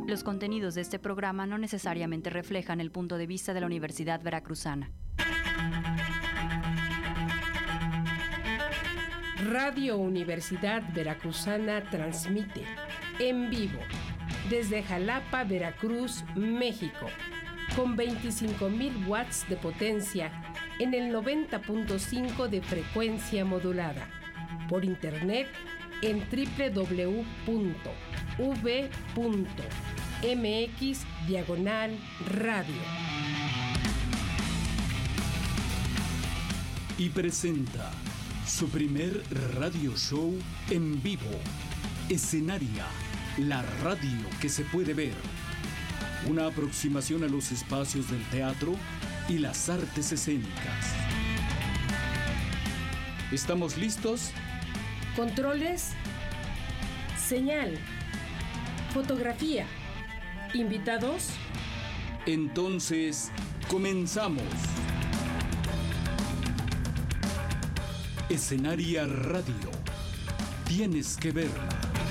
Los contenidos de este programa no necesariamente reflejan el punto de vista de la Universidad Veracruzana. Radio Universidad Veracruzana transmite en vivo desde Jalapa, Veracruz, México, con 25,000 watts de potencia en el 90.5 de frecuencia modulada, por internet en www.v.mx/radio. Y presenta su primer radio show en vivo, Escenaria, la radio que se puede ver. Una aproximación a los espacios del teatro y las artes escénicas. ¿Estamos listos? Controles, señal, fotografía, invitados. Entonces, comenzamos. Escenaria Radio. Tienes que verla.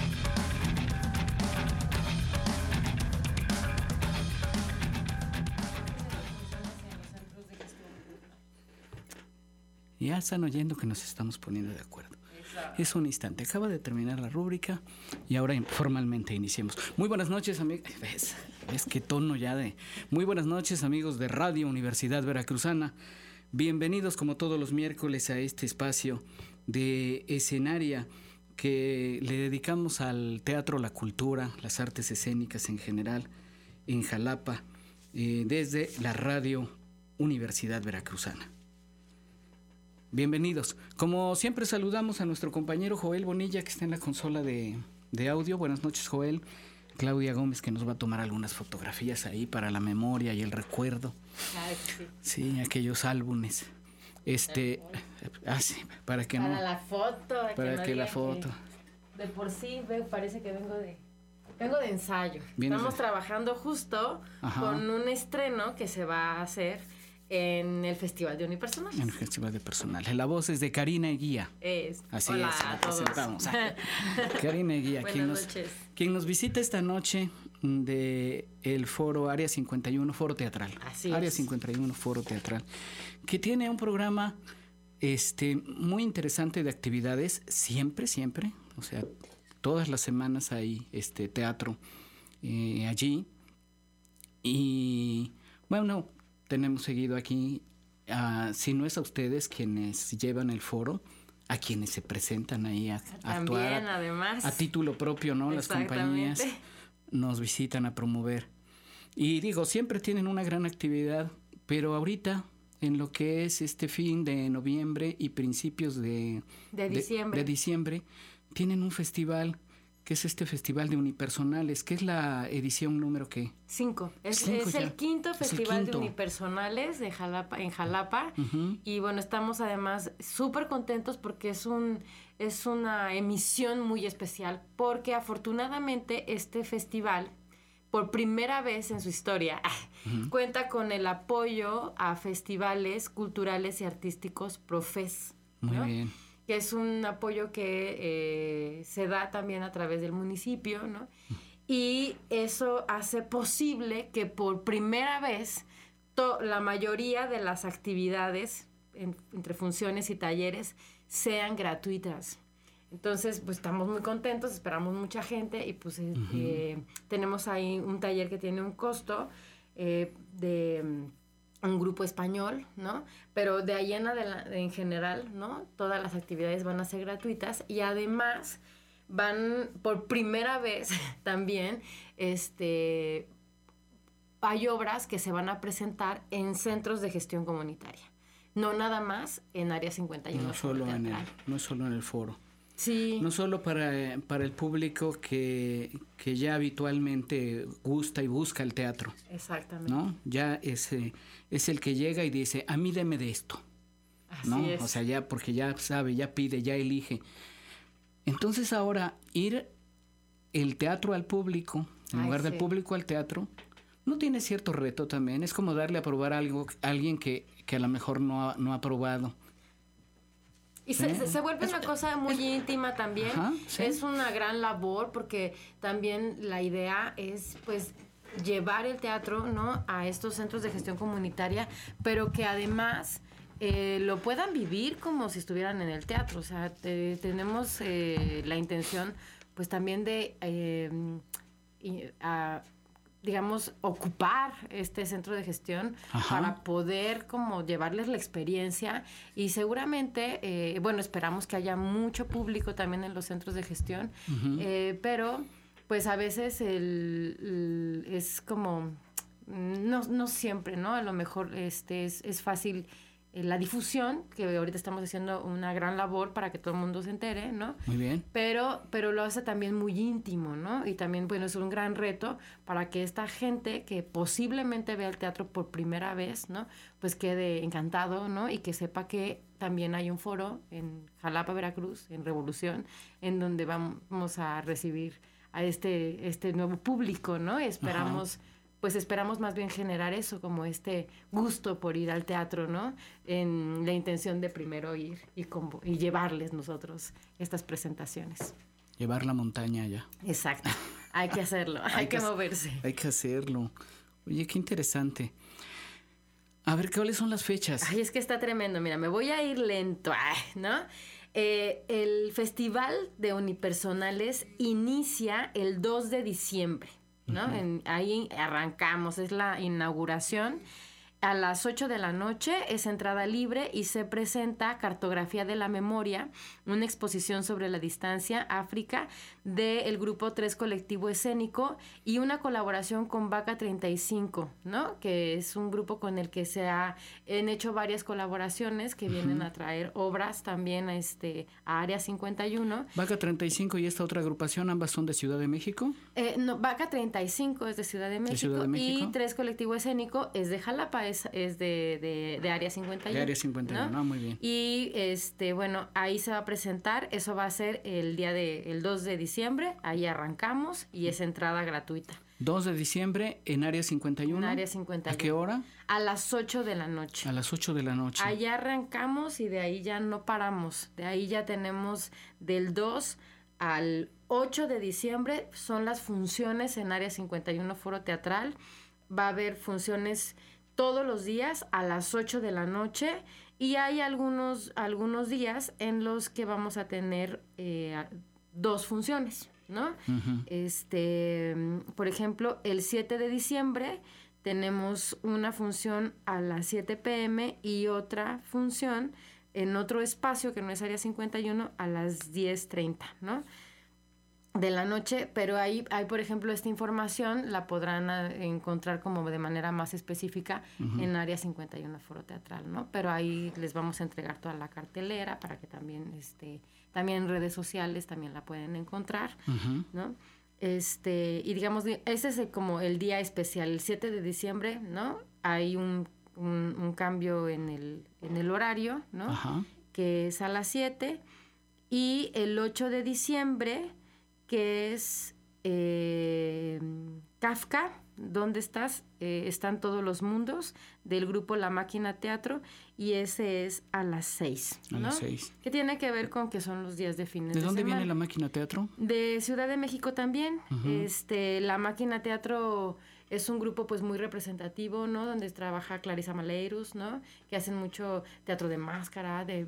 Ya están oyendo que nos estamos poniendo de acuerdo. Es un instante. Acaba de terminar la rúbrica y ahora formalmente iniciemos. Muy buenas noches, amigos. ¿Ves qué tono ya de? Muy buenas noches, amigos de Radio Universidad Veracruzana. Bienvenidos como todos los miércoles a este espacio de Escenaria que le dedicamos al teatro, la cultura, las artes escénicas en general en Jalapa, desde la Radio Universidad Veracruzana. Bienvenidos. Como siempre saludamos a nuestro compañero Joel Bonilla, que está en la consola de audio. Buenas noches, Joel. Claudia Gómez, que nos va a tomar algunas fotografías ahí para la memoria y el recuerdo. Sí, aquellos álbumes. Sí, para que para no. La foto. Para que la foto. De por sí parece que vengo de ensayo. ¿Vienes Estamos trabajando justo con un estreno que se va a hacer en el Festival de Unipersonales. En el Festival de Personales. La voz es de Karina Eguía. Así Hola es, la a todos. presentamos. Karina Eguía, quien nos visita esta noche de el foro Área 51, Foro Teatral. Así Área es. 51, Foro Teatral, que tiene un programa muy interesante de actividades, siempre, o sea, todas las semanas hay teatro allí. Y bueno, tenemos seguido aquí, si no es a ustedes quienes llevan el foro, a quienes se presentan ahí a actuar además, a título propio, ¿no? Las compañías nos visitan a promover. Y digo, siempre tienen una gran actividad, pero ahorita, en lo que es este fin de noviembre y principios de diciembre, tienen un festival, que es este Festival de Unipersonales, que es la edición número ¿qué? 5. Es el quinto Festival de Unipersonales de Jalapa, en Jalapa. Uh-huh. Y bueno, estamos además súper contentos porque es una emisión muy especial, porque afortunadamente este festival, por primera vez en su historia, uh-huh, cuenta con el apoyo a festivales culturales y artísticos Profes. Muy ¿no? bien. Que es un apoyo que se da también a través del municipio, ¿no? Y eso hace posible que por primera vez la mayoría de las actividades entre funciones y talleres sean gratuitas. Entonces, pues estamos muy contentos, esperamos mucha gente y pues uh-huh, tenemos ahí un taller que tiene un costo de un grupo español, ¿no? Pero de ahí en general, ¿no? Todas las actividades van a ser gratuitas y además van por primera vez también, hay obras que se van a presentar en centros de gestión comunitaria, no nada más en Área 51. No es solo en el foro. Sí. No solo para el público que ya habitualmente gusta y busca el teatro. Exactamente. ¿No? Ya es el que llega y dice, a mí deme de esto. Así ¿no? es. O sea, ya porque ya sabe, ya pide, ya elige. Entonces ahora ir el teatro al público, en lugar del público al teatro, ¿no tiene cierto reto también? Es como darle a probar algo a alguien que a lo mejor no ha probado. Y se vuelve una cosa muy íntima también. Ajá, sí. Es una gran labor porque también la idea es, pues, llevar el teatro, ¿no?, a estos centros de gestión comunitaria, pero que además lo puedan vivir como si estuvieran en el teatro. O sea, tenemos la intención, pues, también de digamos, ocupar este centro de gestión. Ajá. Para poder como llevarles la experiencia y seguramente, bueno, esperamos que haya mucho público también en los centros de gestión, pero pues a veces es como, no siempre, ¿no? A lo mejor es fácil la difusión, que ahorita estamos haciendo una gran labor para que todo el mundo se entere, ¿no? Muy bien. Pero lo hace también muy íntimo, ¿no? Y también, bueno, es un gran reto para que esta gente que posiblemente vea el teatro por primera vez, ¿no?, pues quede encantado, ¿no? Y que sepa que también hay un foro en Jalapa, Veracruz, en Revolución, en donde vamos a recibir a este nuevo público, ¿no? Esperamos... Ajá. Pues esperamos más bien generar eso, como este gusto por ir al teatro, ¿no? En la intención de primero ir y llevarles nosotros estas presentaciones. Llevar la montaña allá. Exacto. Hay que hacerlo, hay que moverse. Hay que hacerlo. Oye, qué interesante. A ver, ¿cuáles son las fechas? Ay, es que está tremendo. Mira, me voy a ir lento, ¿no? El Festival de Unipersonales inicia el 2 de diciembre. ¿No? Ahí arrancamos, es la inauguración. A las 8 de la noche es entrada libre y se presenta Cartografía de la Memoria, una exposición sobre la distancia, África, del grupo 3 Colectivo Escénico y una colaboración con Vaca 35, ¿no? Que es un grupo con el que se han hecho varias colaboraciones que vienen a traer obras también a Área 51. Vaca 35 y esta otra agrupación, ¿ambas son de Ciudad de México? No, Vaca 35 es de Ciudad de México, y 3 Colectivo Escénico es de Jalapa, es de Área 51. De Área 51, ¿no? Muy bien. Y bueno, ahí se va a presentar, eso va a ser el 2 de diciembre, ahí arrancamos y es entrada gratuita. 2 de diciembre en Área 51. En Área 51. ¿A qué hora? A las 8 de la noche. A las 8 de la noche. Allá arrancamos y de ahí ya no paramos. De ahí ya tenemos del 2 al 8 de diciembre son las funciones en Área 51 Foro Teatral. Va a haber funciones todos los días a las 8 de la noche y hay algunos días en los que vamos a tener 2 funciones, ¿no? Por ejemplo, el 7 de diciembre tenemos una función a las 7 p.m. y otra función en otro espacio que no es Área 51 a las 10:30, ¿no?, de la noche, pero hay, por ejemplo, esta información la podrán encontrar como de manera más específica en Área 51 Foro Teatral, ¿no? Pero ahí les vamos a entregar toda la cartelera para que también, también en redes sociales también la pueden encontrar, ¿no? Y digamos, ese es como el día especial, el 7 de diciembre, ¿no? Hay un cambio en el horario, ¿no? Ajá. Que es a las 7, y el 8 de diciembre, que es Kafka, ¿dónde estás? Están todos los mundos, del grupo La Máquina Teatro, y ese es a las 6, ¿no? A las 6. Que tiene que ver con que son los días de fines de semana. ¿De dónde viene La Máquina Teatro? De Ciudad de México también. La Máquina Teatro es un grupo pues muy representativo, ¿no? Donde trabaja Clarisa Maleiros, ¿no? Que hacen mucho teatro de máscara, de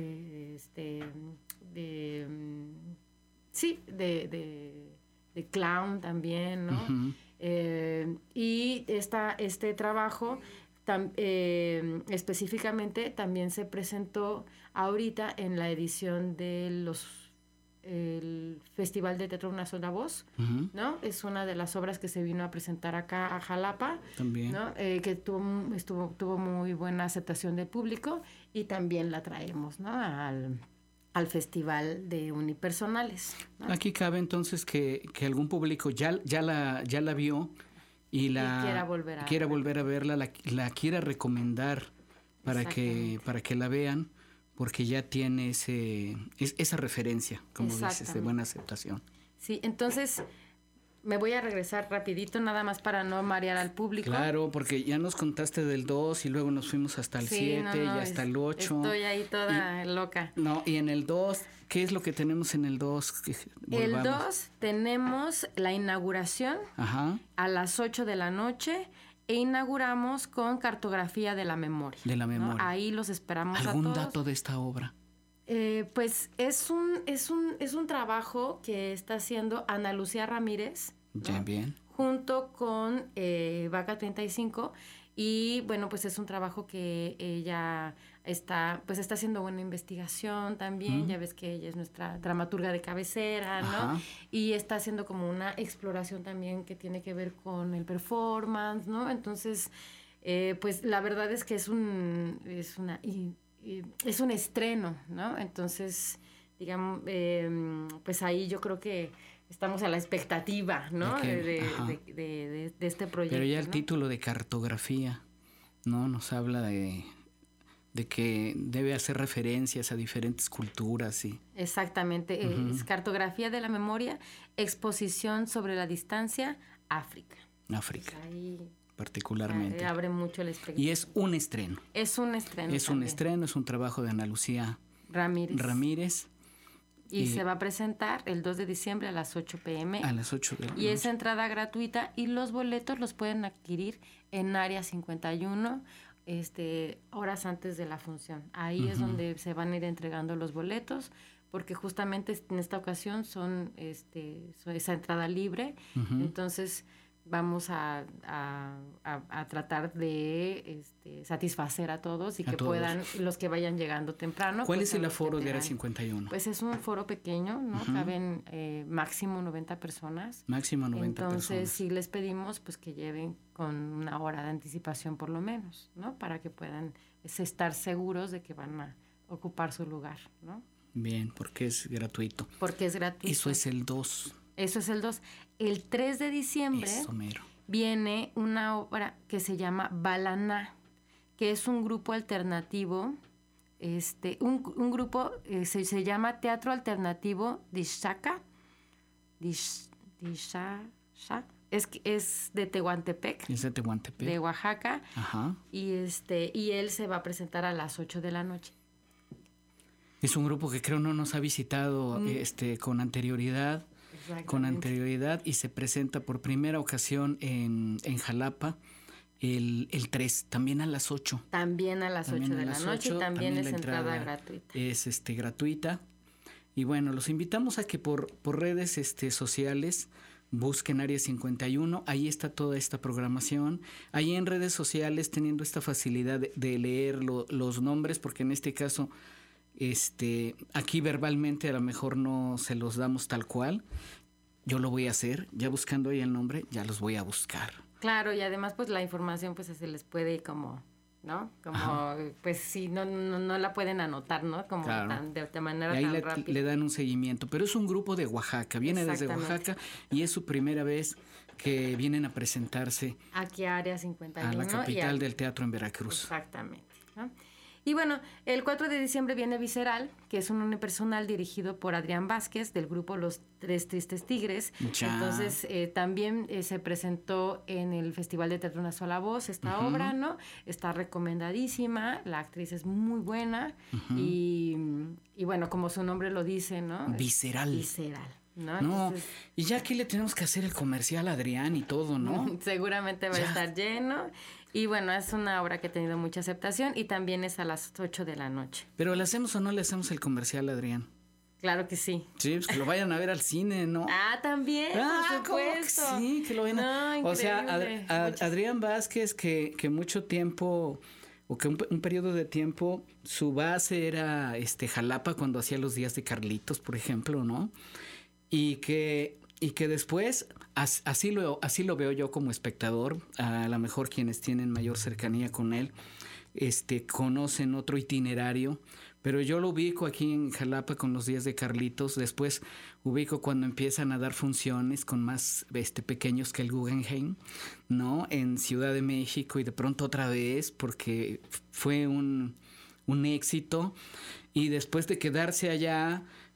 clown también, ¿no? Y este trabajo específicamente también se presentó ahorita en la edición de el Festival de Teatro Una Sola Voz, ¿no? Es una de las obras que se vino a presentar acá a Jalapa, también, ¿no? Que tuvo muy buena aceptación del público, y también la traemos, ¿no? al Festival de Unipersonales, ¿no? Aquí cabe entonces que algún público ya la vio y quiera volver a verla, la quiera recomendar para que la vean, porque ya tiene esa referencia, como dices, de buena aceptación. Sí, entonces me voy a regresar rapidito, nada más para no marear al público. Claro, porque ya nos contaste del 2 y luego nos fuimos hasta el 7 y hasta el 8. Estoy ahí toda loca. No, y en el 2, ¿qué es lo que tenemos en el 2? El 2 tenemos la inauguración a las 8 de la noche e inauguramos con cartografía de la memoria. De la memoria. ¿No? Ahí los esperamos a todos. ¿Algún dato de esta obra? Pues es un trabajo que está haciendo Ana Lucía Ramírez, ¿no? Bien. Junto con Vaca 35, y bueno, pues es un trabajo que ella está haciendo buena investigación también. Ya ves que ella es nuestra dramaturga de cabecera, ¿no? Y está haciendo como una exploración también que tiene que ver con el performance, ¿no? Entonces, pues la verdad es que es un estreno, ¿no? Entonces, digamos, pues ahí yo creo que estamos a la expectativa, ¿no? De este proyecto. Pero ya el ¿no? título de cartografía, ¿no? Nos habla de que debe hacer referencias a diferentes culturas y... Exactamente. Es cartografía de la memoria, exposición sobre la distancia, África. África. Pues ahí... particularmente. Abre mucho el espectro. Y es un estreno. Es un estreno. Es un estreno, es un trabajo de Ana Lucía Ramírez. Y se va a presentar el 2 de diciembre a las 8 p.m. A las 8 de la noche. Y es entrada gratuita y los boletos los pueden adquirir en Área 51 horas antes de la función. Ahí es donde se van a ir entregando los boletos, porque justamente en esta ocasión son esa entrada libre. Entonces vamos a tratar de satisfacer a todos y que puedan, los que vayan llegando temprano. ¿Cuál pues, es el aforo de Área 51? Pues es un foro pequeño, ¿no? Caben máximo 90 personas. Máximo 90 personas. Entonces sí les pedimos pues que lleven con una hora de anticipación por lo menos, ¿no? Para que puedan estar seguros de que van a ocupar su lugar, ¿no? Bien, porque es gratuito. Porque es gratuito. Eso es el 2. Eso es el 2. El 3 de diciembre viene una obra que se llama Balaná, que es un grupo alternativo, un grupo se llama Teatro Alternativo Dishaka. Es de Tehuantepec. Es de Tehuantepec. De Oaxaca. Ajá. Y él se va a presentar a las 8 de la noche. Es un grupo que creo no nos ha visitado con anterioridad. Y se presenta por primera ocasión en Jalapa el 3, también a las 8. También a las 8 de la noche, también es entrada gratuita. Es gratuita. Y bueno, los invitamos a que por redes sociales busquen Área 51, ahí está toda esta programación. Ahí en redes sociales, teniendo esta facilidad de leer los nombres, porque en este caso aquí verbalmente a lo mejor no se los damos tal cual. Yo lo voy a hacer, ya buscando ahí el nombre, ya los voy a buscar. Claro, y además pues la información pues se les puede como, ¿no? Como pues sí, no la pueden anotar, ¿no? Como claro. de manera y ahí tan rápida. Le dan un seguimiento, pero es un grupo de Oaxaca, viene desde Oaxaca y es su primera vez que vienen a presentarse aquí a Área 51. A la capital del teatro en Veracruz. Exactamente, ¿no? Y bueno, el 4 de diciembre viene Visceral, que es un unipersonal dirigido por Adrián Vázquez, del grupo Los Tres Tristes Tigres. Ya. Entonces, también se presentó en el Festival de Teatro Una Sola Voz esta obra, ¿no? Está recomendadísima, la actriz es muy buena y bueno, como su nombre lo dice, ¿no? Visceral. Visceral. No, entonces, y ya aquí le tenemos que hacer el comercial a Adrián y todo, ¿no? Seguramente va a estar lleno. Y bueno, es una obra que ha tenido mucha aceptación y también es a las 8 de la noche. ¿Pero le hacemos o no le hacemos el comercial a Adrián? Claro que sí. Sí, pues que lo vayan a ver al cine, ¿no? También, por supuesto. Que sí, que lo vayan a... No, o sea, Adrián Vázquez, que mucho tiempo... o que un periodo de tiempo su base era Jalapa, cuando hacía los días de Carlitos, por ejemplo, ¿no? Y que después, así lo veo yo como espectador, a lo mejor quienes tienen mayor cercanía con él, conocen otro itinerario, pero yo lo ubico aquí en Jalapa con los días de Carlitos, después ubico cuando empiezan a dar funciones con más pequeños que el Guggenheim, ¿no? En Ciudad de México y de pronto otra vez, porque fue un éxito, y después de quedarse allá...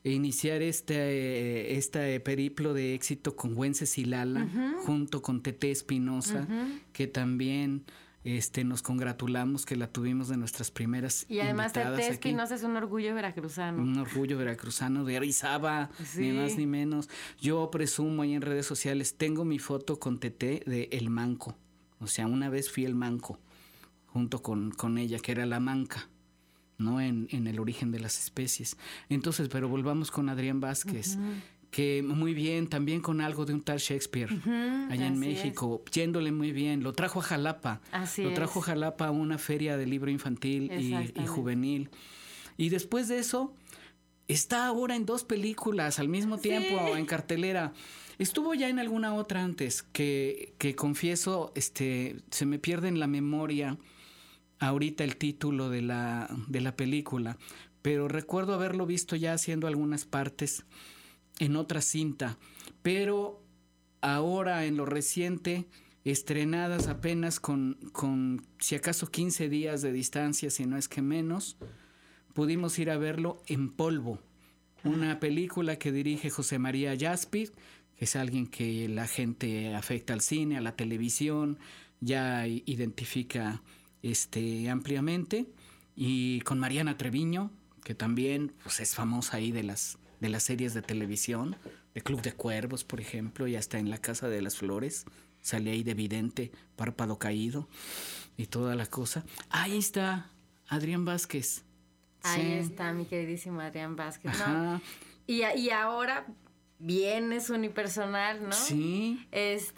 iniciar este periplo de éxito con Wences y Lala, junto con Teté Espinosa, que también nos congratulamos que la tuvimos de nuestras primeras y además Teté Espinosa aquí. Es un orgullo veracruzano. Un orgullo veracruzano de Arizaba, ni más ni menos. Yo presumo ahí en redes sociales, tengo mi foto con Teté de El Manco. O sea, una vez fui el Manco, junto con ella, que era la Manca, ¿no? En el origen de las especies. Entonces, pero volvamos con Adrián Vázquez, que muy bien, también con algo de un tal Shakespeare, allá en México, yéndole muy bien. Lo trajo a Jalapa. Lo trajo a Jalapa a una feria de libro infantil y juvenil. Y después de eso, está ahora en 2 películas al mismo tiempo, en cartelera. Estuvo ya en alguna otra antes, que confieso, se me pierde en la memoria ahorita el título de la película, pero recuerdo haberlo visto ya haciendo algunas partes en otra cinta, pero ahora en lo reciente, estrenadas apenas con si acaso 15 días de distancia, si no es que menos, pudimos ir a verlo En Polvo, una película que dirige José María Jaspy, que es alguien que la gente afecta al cine, a la televisión, ya identifica ampliamente, y con Mariana Treviño, que también pues, es famosa ahí de las series de televisión, de Club de Cuervos, por ejemplo, y hasta en La Casa de las Flores, sale ahí de vidente, Párpado Caído, y toda la cosa. Ahí está Adrián Vázquez. Ahí está mi queridísimo Adrián Vázquez, ¿no? Y ahora viene su unipersonal, ¿no? Sí.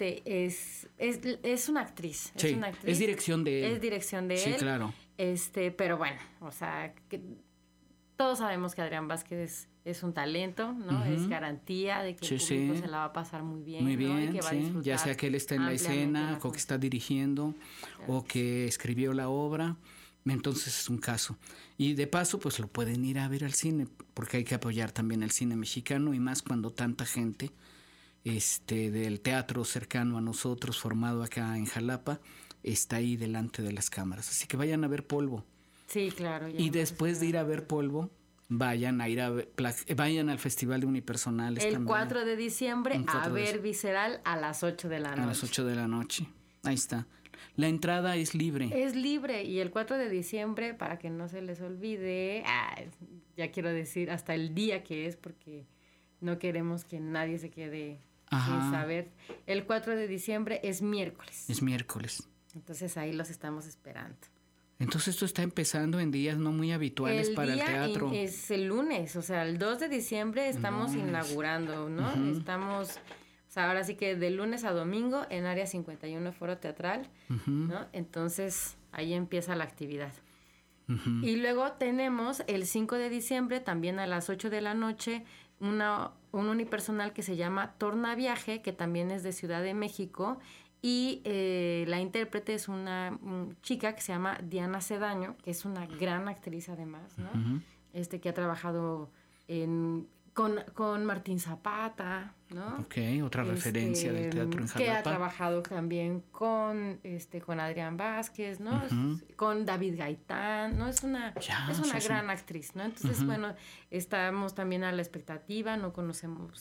Es una actriz. Sí, es una actriz. Es dirección de él. Es dirección de él. Sí, claro. Pero bueno, o sea, todos sabemos que Adrián Vázquez es un talento, ¿no? Es garantía de que el público se la va a pasar muy bien. Muy bien, ¿no? Y que va a disfrutar ya sea que él está en la escena, o que está dirigiendo, o que escribió la obra. Entonces es un caso. Y de paso, pues lo pueden ir a ver al cine, porque hay que apoyar también el cine mexicano, y más cuando tanta gente del teatro cercano a nosotros, formado acá en Jalapa, está ahí delante de las cámaras. Así que vayan a ver Polvo. Sí, claro. Y después de ir a ver Polvo, vayan al Festival de Unipersonales el también. 4 de diciembre a ver Visceral a las 8 de la noche. A las 8 de la noche. Ahí está. La entrada es libre. Es libre, y el 4 de diciembre, para que no se les olvide, ya quiero decir hasta el día que es, porque no queremos que nadie se quede sin saber. El 4 de diciembre es miércoles. Es miércoles. Entonces ahí los estamos esperando. Entonces esto está empezando en días no muy habituales para el teatro. Es el lunes, o sea, el 2 de diciembre estamos inaugurando, ¿no? Estamos, o sea, ahora sí que de lunes a domingo en Área 51 Foro Teatral, ¿no? Entonces ahí empieza la actividad. Y luego tenemos el 5 de diciembre, también a las 8 de la noche, un unipersonal que se llama Tornaviaje, que también es de Ciudad de México, y la intérprete es una chica que se llama Diana Cedaño, que es una gran actriz además, ¿no? Que ha trabajado con Martín Zapata, ¿no? Ok, otra referencia del teatro en Jalapa. Que ha trabajado también con Adrián Vázquez, ¿no? Con David Gaitán, ¿no? Es una gran actriz, ¿no? Entonces, bueno, estamos también a la expectativa, no conocemos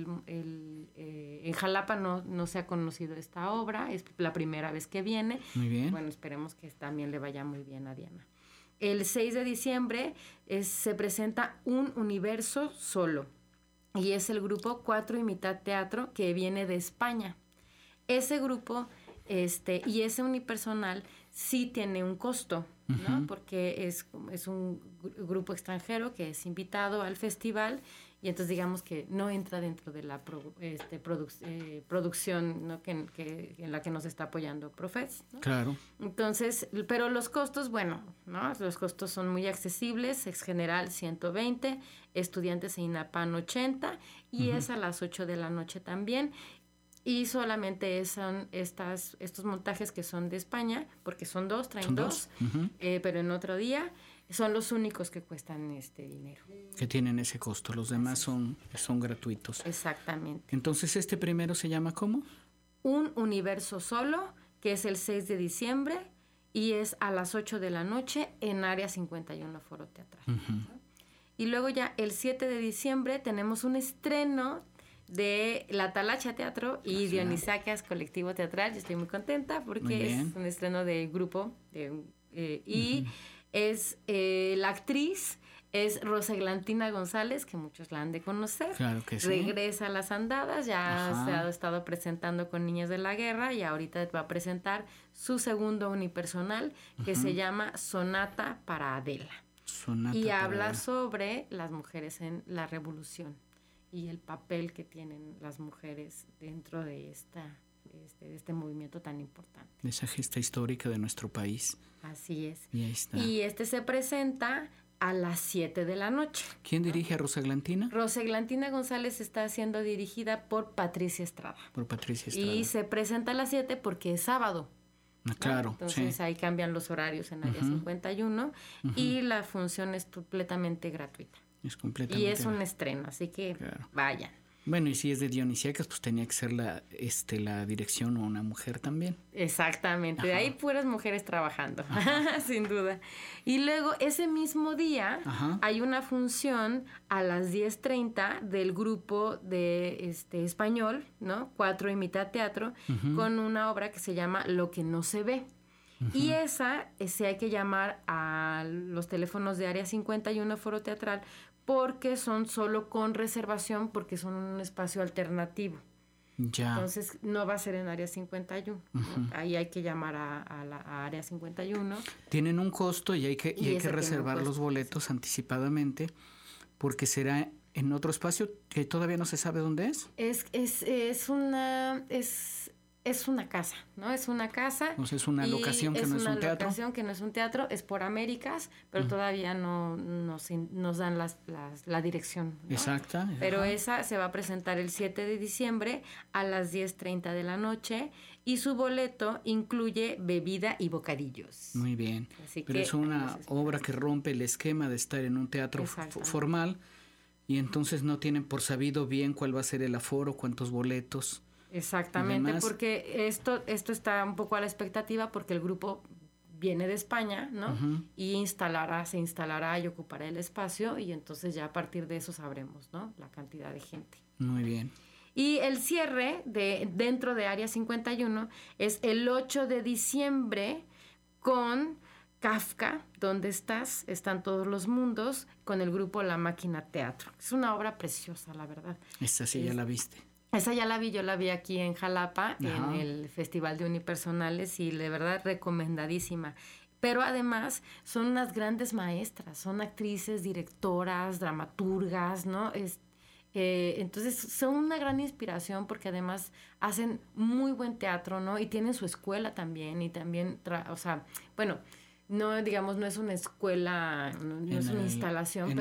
en Jalapa no se ha conocido esta obra, es la primera vez que viene. Muy bien. Bueno, esperemos que también le vaya muy bien a Diana. El 6 de diciembre se presenta Un Universo Solo, y es el grupo 4 y Mitad Teatro, que viene de España. Ese grupo y ese unipersonal sí tiene un costo, ¿no? Porque es un grupo extranjero que es invitado al festival, y entonces digamos que no entra dentro de la producción, ¿no? que en la que nos está apoyando Profes, ¿no? Claro. Entonces, pero los costos, bueno, ¿no? Los costos son muy accesibles, Ex General 120, Estudiantes e INAPAN 80, y es a las 8 de la noche también. Y solamente son estos montajes que son de España, porque traen dos, pero en otro día son los únicos que cuestan dinero. Que tienen ese costo, los demás son gratuitos. Exactamente. Entonces, ¿este primero se llama cómo? Un Universo Solo, que es el 6 de diciembre, y es a las 8 de la noche en Área 51 Foro Teatral. Y luego ya el 7 de diciembre tenemos un estreno de La Talacha Teatro y Dionisacas Colectivo Teatral. Yo estoy muy contenta porque es un estreno del grupo. Es la actriz es Rosa Eglantina González, que muchos la han de conocer. Claro que sí. Regresa a las andadas, ya se ha estado presentando con Niñas de la Guerra y ahorita va a presentar su segundo unipersonal que se llama Sonata para Adela. Y habla sobre las mujeres en la revolución y el papel que tienen las mujeres dentro de este movimiento tan importante. Esa gesta histórica de nuestro país. Así es. Y ahí está. Y se presenta a las 7 de la noche. ¿Quién dirige a Rosa Eglantina? Rosa Eglantina González está siendo dirigida por Patricia Estrada. Y se presenta a las 7 porque es sábado. Claro, entonces ahí cambian los horarios en Área 51 y la función es completamente gratuita. Es completamente. Y es un estreno, así que vayan. Bueno, y si es de Dionisíacas, pues tenía que ser la dirección o una mujer también. Exactamente, de ahí puras mujeres trabajando, sin duda. Y luego ese mismo día hay una función a las 10:30 del grupo de español, ¿no? 4 y mitad teatro, con una obra que se llama Lo que no se ve. Y esa hay que llamar a los teléfonos de Área 51 Foro Teatral porque son solo con reservación porque son un espacio alternativo. Ya. Entonces no va a ser en Área 51. Ahí hay que llamar a Área 51. Tienen un costo y hay que reservar los boletos anticipadamente porque será en otro espacio que todavía no se sabe dónde es. Es una casa, ¿no? Es una casa. O sea, es una locación que no es un teatro. Es una locación que no es un teatro, es por Américas, pero todavía no nos dan la dirección, ¿no? Exacta. Pero esa se va a presentar el 7 de diciembre a las 10:30 de la noche y su boleto incluye bebida y bocadillos. Muy bien. Pero es una obra que rompe el esquema de estar en un teatro formal y entonces no tienen por sabido bien cuál va a ser el aforo, cuántos boletos. Exactamente, porque esto está un poco a la expectativa porque el grupo viene de España, ¿no? Y se instalará y ocupará el espacio y entonces ya a partir de eso sabremos, ¿no? La cantidad de gente. Muy bien. Y el cierre dentro de Área 51 es el 8 de diciembre con Kafka, ¿Dónde estás? Están todos los mundos, con el grupo La Máquina Teatro. Es una obra preciosa, la verdad. Esa sí ya la viste. Esa ya la vi, yo la vi aquí en Jalapa, en el Festival de Unipersonales y de verdad recomendadísima. Pero además son unas grandes maestras, son actrices, directoras, dramaturgas, ¿no? Entonces son una gran inspiración porque además hacen muy buen teatro, ¿no? Y tienen su escuela también y también, no, digamos, no es una escuela, no es una instalación,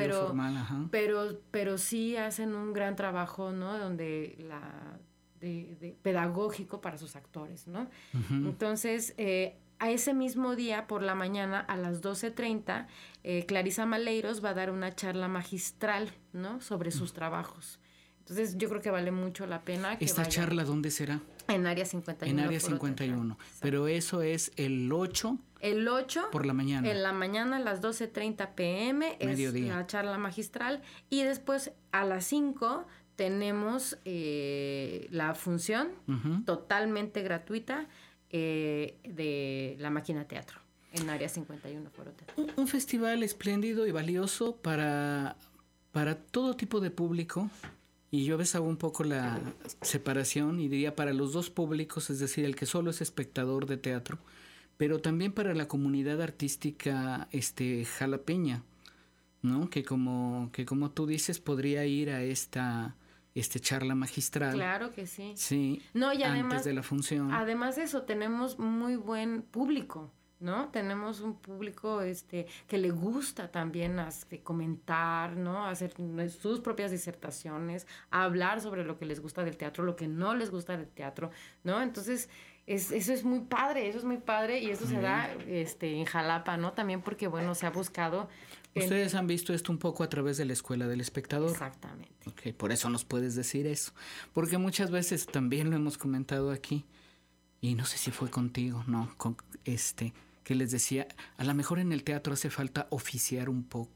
pero sí hacen un gran trabajo, ¿no? Donde de pedagógico para sus actores, ¿no? Entonces, a ese mismo día, por la mañana, a las 12:30, Clarisa Maleiros va a dar una charla magistral, ¿no? Sobre sus trabajos. Entonces, yo creo que vale mucho la pena que ¿Esta charla dónde será? En Área 51. En Área 51. Pero eso es el 8. El 8. Por la mañana. En la mañana a las 12:30 p.m. Mediodía. Es la charla magistral. Y después a las 5 tenemos la función totalmente gratuita de La Máquina Teatro en Área 51 Foro Teatro. Un festival espléndido y valioso para todo tipo de público. Y yo a veces hago un poco la separación y diría para los dos públicos, es decir, el que solo es espectador de teatro, pero también para la comunidad artística jalapeña, ¿no? Que como tú dices, podría ir a esta charla magistral. Claro que sí. Sí, no, y además, antes de la función. Además de eso, tenemos muy buen público, ¿no? Tenemos un público que le gusta también comentar, ¿no? Hacer sus propias disertaciones, hablar sobre lo que les gusta del teatro, lo que no les gusta del teatro, ¿no? Entonces, eso es muy padre y eso se da en Jalapa, ¿no? También porque, bueno, se ha buscado... Ustedes han visto esto un poco a través de la Escuela del Espectador. Exactamente. Okay, por eso nos puedes decir eso. Porque muchas veces también lo hemos comentado aquí, y no sé si fue contigo, ¿no? Que les decía, a lo mejor en el teatro hace falta oficiar un poco.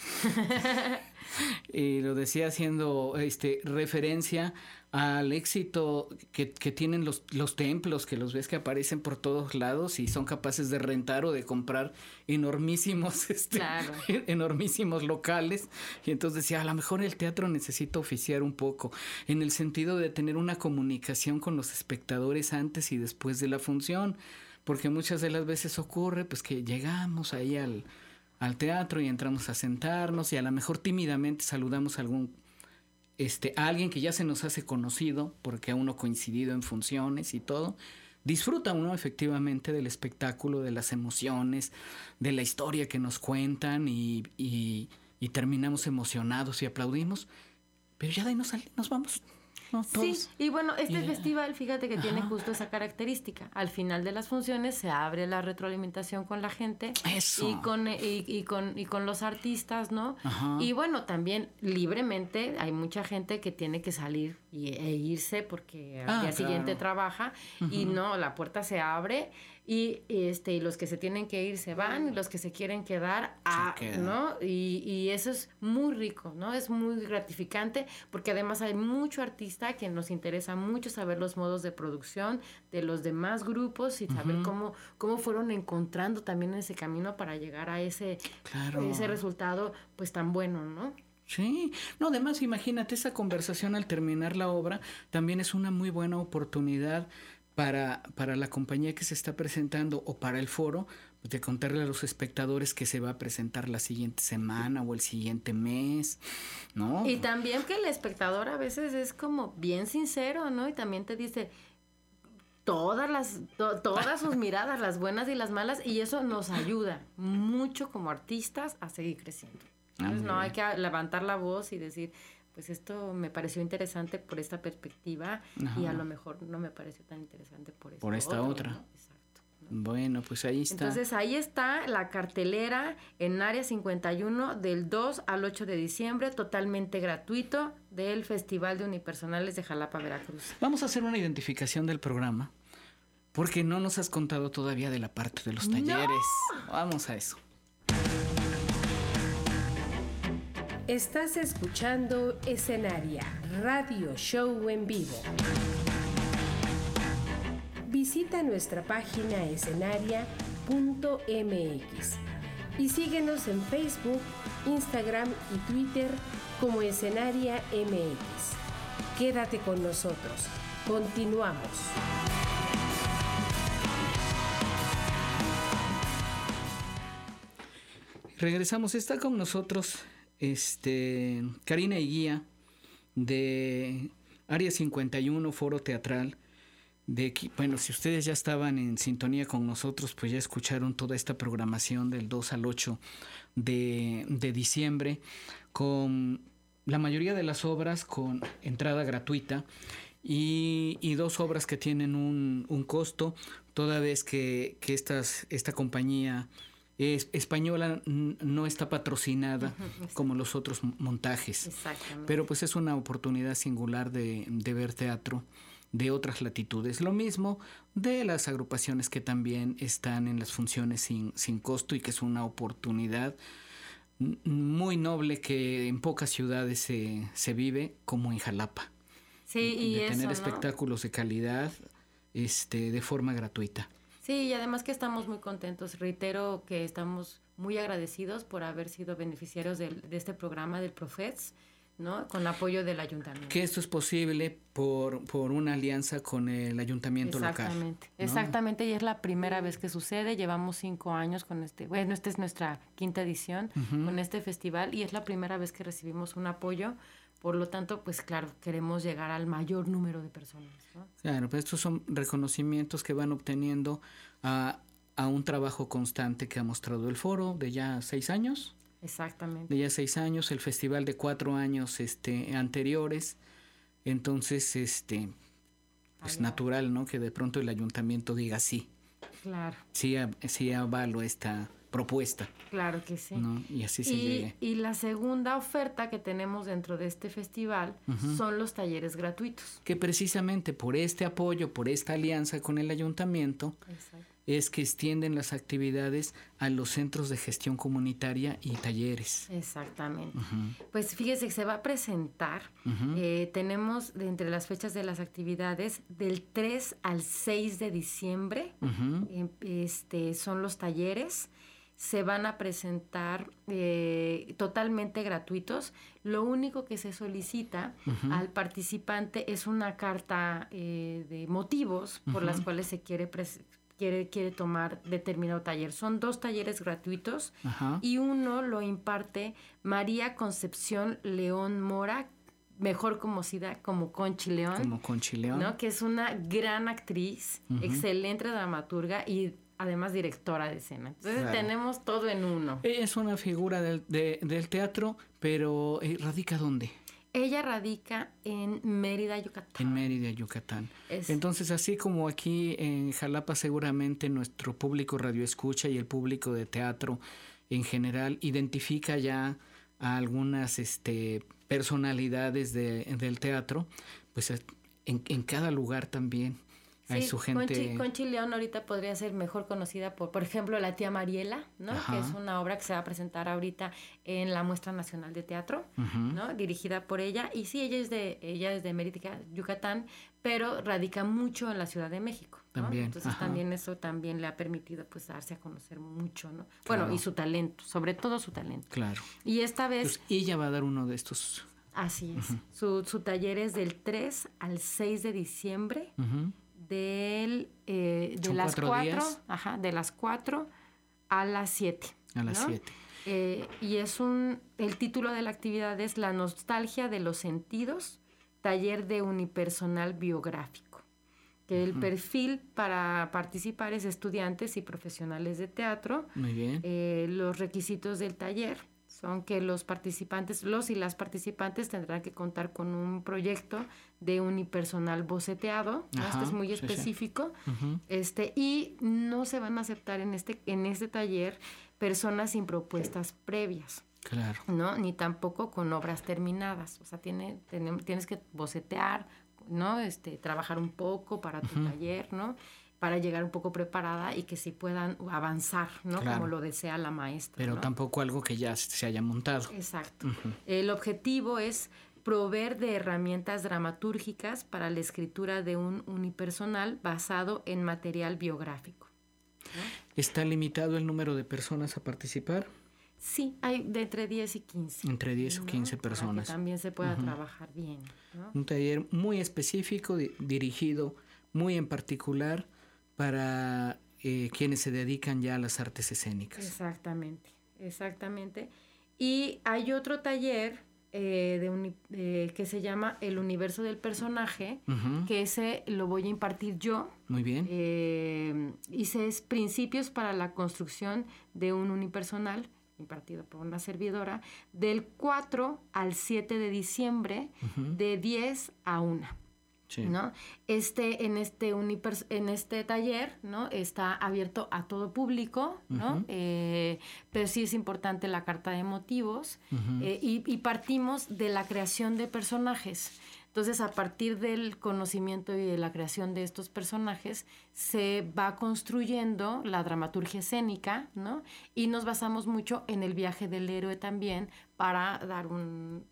Y lo decía haciendo referencia al éxito que tienen los templos, que los ves que aparecen por todos lados y son capaces de rentar o de comprar enormísimos, Claro. enormísimos locales. Y entonces decía, a lo mejor el teatro necesita oficiar un poco, en el sentido de tener una comunicación con los espectadores antes y después de la función, porque muchas de las veces ocurre pues que llegamos ahí al teatro y entramos a sentarnos y a lo mejor tímidamente saludamos a alguien que ya se nos hace conocido porque a uno coincidido en funciones y todo. Disfruta uno efectivamente del espectáculo, de las emociones, de la historia que nos cuentan y terminamos emocionados y aplaudimos, pero ya de ahí nos vamos. No, todos. Sí, y bueno, festival, fíjate que tiene justo esa característica. Al final de las funciones se abre la retroalimentación con la gente. Eso. Y con los artistas, ¿no? Ajá. Y bueno, también libremente hay mucha gente que tiene que salir e irse porque al día siguiente trabaja. Y no, la puerta se abre y los que se tienen que ir se van y los que se quieren quedar, ¿no? Y eso es muy rico, ¿no? Es muy gratificante porque además hay mucho artista que nos interesa mucho saber los modos de producción de los demás grupos y saber cómo fueron encontrando también ese camino para llegar a ese resultado pues tan bueno, ¿no? Sí, no, además imagínate, esa conversación al terminar la obra también es una muy buena oportunidad para la compañía que se está presentando o para el foro, pues de contarle a los espectadores que se va a presentar la siguiente semana o el siguiente mes, ¿no? Y también que el espectador a veces es como bien sincero, ¿no? Y también te dice todas sus miradas, las buenas y las malas, y eso nos ayuda mucho como artistas a seguir creciendo. Entonces no hay que levantar la voz y decir, pues esto me pareció interesante por esta perspectiva y a lo mejor no me pareció tan interesante por esta otra. ¿no? Exacto, ¿no? Bueno, pues ahí está. Entonces ahí está la cartelera en Área 51 del 2 al 8 de diciembre, totalmente gratuito, del Festival de Unipersonales de Jalapa, Veracruz. Vamos a hacer una identificación del programa, porque no nos has contado todavía de la parte de los talleres. ¡No! Vamos a eso. Estás escuchando Escenaria, radio show en vivo. Visita nuestra página escenaria.mx y síguenos en Facebook, Instagram y Twitter como Escenaria MX. Quédate con nosotros. Continuamos. Regresamos. Está con nosotros Karina Eguía de Área 51, Foro Teatral. Bueno, si ustedes ya estaban en sintonía con nosotros, pues ya escucharon toda esta programación del 2 al 8 de diciembre, con la mayoría de las obras con entrada gratuita y dos obras que tienen un costo, toda vez que esta compañía española no está patrocinada como los otros montajes. Exactamente. Pero pues es una oportunidad singular de ver teatro de otras latitudes. Lo mismo de las agrupaciones que también están en las funciones sin costo y que es una oportunidad muy noble que en pocas ciudades se vive, como en Jalapa. Sí, y de tener eso, espectáculos de calidad de forma gratuita. Sí, y además que estamos muy contentos. Reitero que estamos muy agradecidos por haber sido beneficiarios de este programa del Profets, ¿no? Con apoyo del ayuntamiento. Que esto es posible por una alianza con el ayuntamiento local. Exactamente, y es la primera vez que sucede. Llevamos 5 años con bueno, esta es nuestra 5ª edición con este festival y es la primera vez que recibimos un apoyo. Por lo tanto, pues claro, queremos llegar al mayor número de personas, ¿no? Claro, pues estos son reconocimientos que van obteniendo a un trabajo constante que ha mostrado el foro de ya 6 años. Exactamente. De ya 6 años, el festival de 4 años anteriores. Entonces, pues natural, ¿no? Que de pronto el ayuntamiento diga sí. Claro. Sí avalo esta propuesta. Claro que sí. ¿No? Y así se llegue. Y la segunda oferta que tenemos dentro de este festival son los talleres gratuitos. Que precisamente por este apoyo, por esta alianza con el ayuntamiento, es que extienden las actividades a los centros de gestión comunitaria y talleres. Exactamente. Pues fíjese que se va a presentar, tenemos entre las fechas de las actividades del 3 al 6 de diciembre, son los talleres. Se van a presentar totalmente gratuitos. Lo único que se solicita al participante es una carta de motivos por las cuales se quiere tomar determinado taller. Son 2 talleres gratuitos y uno lo imparte María Concepción León Mora, mejor conocida como Conchi León. Como Conchi León. ¿No? Que es una gran actriz, excelente dramaturga y además directora de escena. Entonces tenemos todo en uno. Ella es una figura del teatro, pero ¿radica dónde? Ella radica en Mérida, Yucatán. En Mérida, Yucatán. Entonces, así como aquí en Jalapa seguramente nuestro público radioescucha y el público de teatro en general identifica ya a algunas personalidades del teatro, pues en cada lugar también hay su gente. Conchi León ahorita podría ser mejor conocida por ejemplo, La Tía Mariela, ¿no? Que es una obra que se va a presentar ahorita en la Muestra Nacional de Teatro, ¿no? Dirigida por ella. Y sí, ella es de Mérida, Yucatán, pero radica mucho en la Ciudad de México, ¿no? También. Entonces también eso también le ha permitido pues darse a conocer mucho, ¿no? Bueno, y su talento, sobre todo su talento. Claro. Y esta vez... Pues ella va a dar uno de estos. Así es. Su taller es del 3 al 6 de diciembre. De las 4, de las 4 a las 7. A las 7. Y el título de la actividad es La nostalgia de los sentidos, taller de unipersonal biográfico. Que el perfil para participar es estudiantes y profesionales de teatro. Muy bien. Los requisitos del taller son que los y las participantes tendrán que contar con un proyecto de unipersonal boceteado, ¿no? Este es muy específico, y no se van a aceptar en este taller personas sin propuestas previas. Claro. ¿No? Ni tampoco con obras terminadas. O sea, tienes que bocetear, ¿no? Trabajar un poco para tu taller, ¿no? Para llegar un poco preparada y que sí puedan avanzar, ¿no? Claro. Como lo desea la maestra. Pero ¿no? tampoco algo que ya se haya montado. Exacto. El objetivo es proveer de herramientas dramatúrgicas para la escritura de un unipersonal basado en material biográfico, ¿no? ¿Está limitado el número de personas a participar? Sí, hay de entre 10 y 15. Entre 10 o 15 personas. Para que también se pueda trabajar bien, ¿no? Un taller muy específico, dirigido muy en particular para quienes se dedican ya a las artes escénicas. Exactamente. Y hay otro taller que se llama El Universo del Personaje, que ese lo voy a impartir yo. Muy bien. Hice Principios para la construcción de un unipersonal, impartido por una servidora, del 4 al 7 de diciembre, de 10 a 1. Sí. ¿No? En este taller, ¿no? Está abierto a todo público, ¿no? Pero sí es importante la carta de motivos, y partimos de la creación de personajes. Entonces, a partir del conocimiento y de la creación de estos personajes, se va construyendo la dramaturgia escénica, ¿no? Y nos basamos mucho en el viaje del héroe también para dar una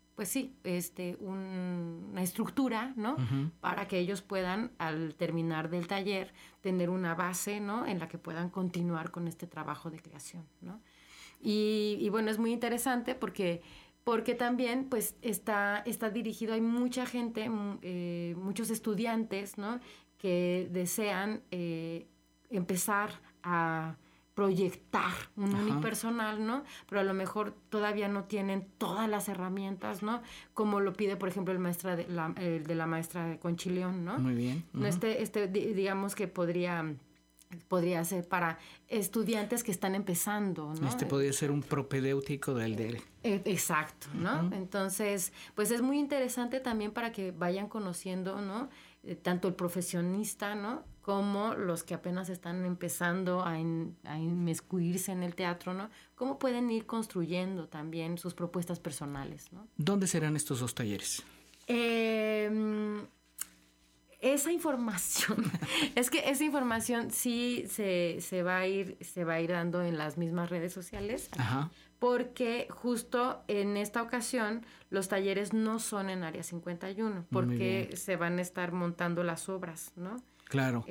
estructura, ¿no? Para que ellos puedan, al terminar del taller, tener una base, ¿no? En la que puedan continuar con este trabajo de creación, ¿no? Y bueno, es muy interesante porque también, pues, está dirigido, hay mucha gente, muchos estudiantes, ¿no? Que desean empezar a proyectar un unipersonal, ¿no? Pero a lo mejor todavía no tienen todas las herramientas, ¿no? Como lo pide, por ejemplo, el de la maestra Conchi León, ¿no? Muy bien. Digamos que podría ser para estudiantes que están empezando, ¿no? Podría ser un propedéutico del exacto, ¿no? Entonces, pues es muy interesante también para que vayan conociendo, ¿no? Tanto el profesionista, ¿no? Como los que apenas están empezando a inmiscuirse en el teatro, ¿no? Cómo pueden ir construyendo también sus propuestas personales, ¿no? ¿Dónde serán estos 2 talleres? esa información, es que esa información sí se va a ir dando en las mismas redes sociales. Ajá. Porque justo en esta ocasión los talleres no son en Área 51, porque se van a estar montando las obras, ¿no? Claro.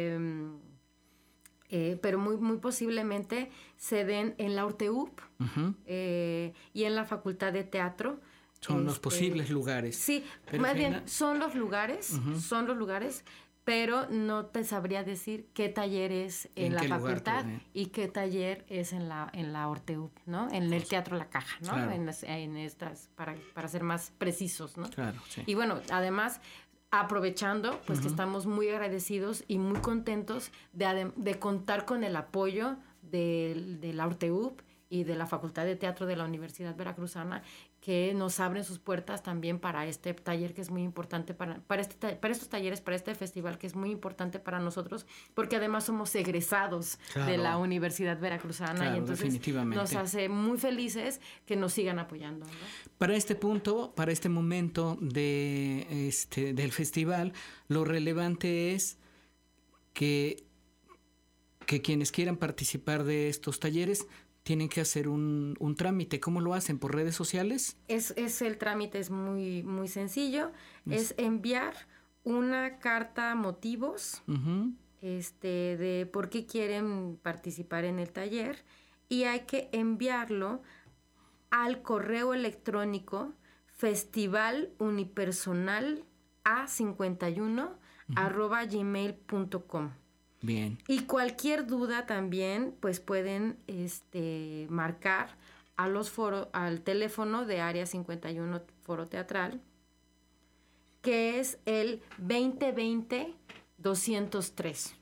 Pero muy posiblemente se den en la Urteup y en la Facultad de Teatro. Son los posibles lugares. Sí, pero más bien son los lugares, pero no te sabría decir qué taller es en la facultad y qué taller es en la Urteup, ¿no? En el Teatro La Caja, ¿no? Claro. En estas, para ser más precisos, ¿no? Claro, sí. Y bueno, además, aprovechando, pues que estamos muy agradecidos y muy contentos de contar con el apoyo de la Urteup y de la Facultad de Teatro de la Universidad Veracruzana, que nos abren sus puertas también para este taller que es muy importante, para estos talleres, para este festival que es muy importante para nosotros, porque además somos egresados de la Universidad Veracruzana, claro, y entonces definitivamente nos hace muy felices que nos sigan apoyando, ¿no? Para este punto, para este momento del festival, lo relevante es que quienes quieran participar de estos talleres tienen que hacer un trámite. ¿Cómo lo hacen? ¿Por redes sociales? El trámite es muy, muy sencillo. Es enviar una carta motivos de por qué quieren participar en el taller, y hay que enviarlo al correo electrónico festivalunipersonala51@gmail.com. Bien. Y cualquier duda también, pues pueden marcar al teléfono de Área 51 Foro Teatral, que es el 2020-203.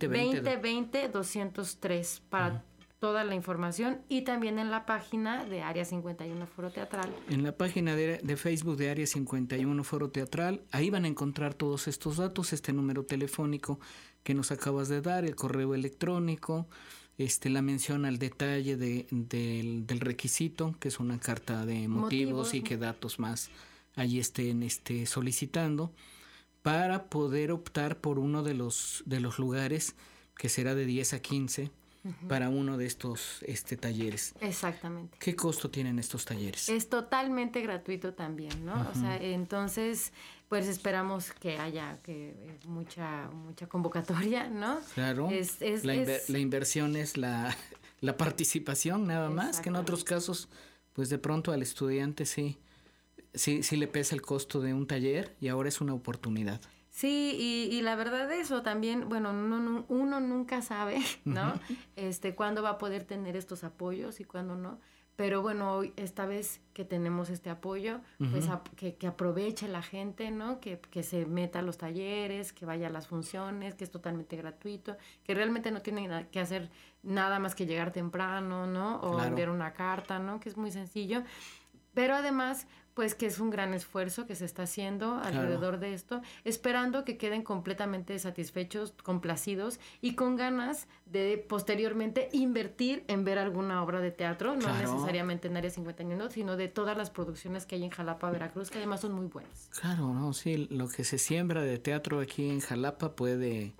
2020-203 para toda la información, y también en la página de Área 51 Foro Teatral. En la página de Facebook de Área 51 Foro Teatral, ahí van a encontrar todos estos datos, este número telefónico que nos acabas de dar, el correo electrónico, la mención al detalle del requisito, que es una carta de motivos y qué datos más allí estén solicitando, para poder optar por uno de los lugares, que será de 10 a 15, para uno de estos talleres. Exactamente. ¿Qué costo tienen estos talleres? Es totalmente gratuito también, ¿no? O sea, entonces, pues esperamos que haya mucha convocatoria, ¿no? Claro. La inversión es la participación, nada más, que en otros casos, pues de pronto al estudiante sí le pesa el costo de un taller, y ahora es una oportunidad. Sí, y la verdad de eso también, bueno, uno nunca sabe, ¿no? Cuándo va a poder tener estos apoyos y cuándo no. Pero bueno, hoy, esta vez que tenemos este apoyo, pues que aproveche la gente, ¿no? Que se meta a los talleres, que vaya a las funciones, que es totalmente gratuito, que realmente no tienen que hacer nada más que llegar temprano, ¿no? O enviar una carta, ¿no? Que es muy sencillo. Pero además, pues que es un gran esfuerzo que se está haciendo alrededor de esto, esperando que queden completamente satisfechos, complacidos y con ganas de posteriormente invertir en ver alguna obra de teatro, no necesariamente en Área 51, sino de todas las producciones que hay en Jalapa, Veracruz, que además son muy buenas. Claro, no, sí, lo que se siembra de teatro aquí en Jalapa puede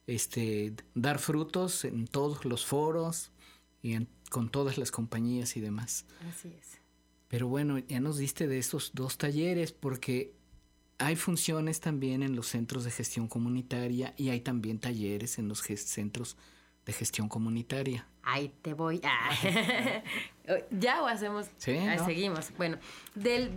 dar frutos en todos los foros y con todas las compañías y demás. Así es. Pero bueno, ya nos diste de estos 2 talleres, porque hay funciones también en los centros de gestión comunitaria y hay también talleres en los centros de gestión comunitaria. Ahí te voy. ¿Ya o hacemos? Sí, ¿no? Seguimos. Bueno, el